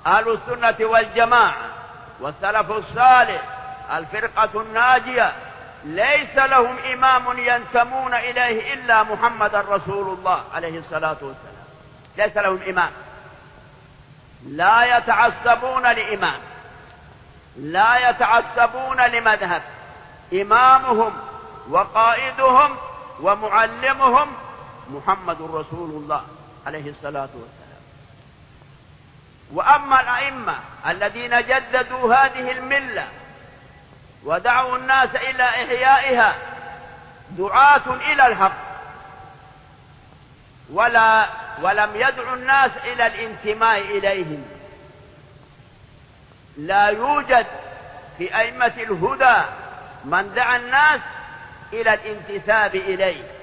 أهل السنة والجماعة والسلف الصالح الفرقة الناجية ليس لهم إمام ينتمون إليه إلا محمد رسول الله عليه الصلاة والسلام. ليس لهم إمام، لا يتعصبون لإمام، لا يتعصبون لمذهب. إمامهم وقائدهم ومعلمهم محمد رسول الله عليه الصلاة والسلام. وأما الأئمة الذين جددوا هذه الملة ودعوا الناس إلى إحيائها دعاة إلى الحق، ولم يدعوا الناس إلى الانتماء إليهم. لا يوجد في أئمة الهدى من دعا الناس إلى الانتساب إليه.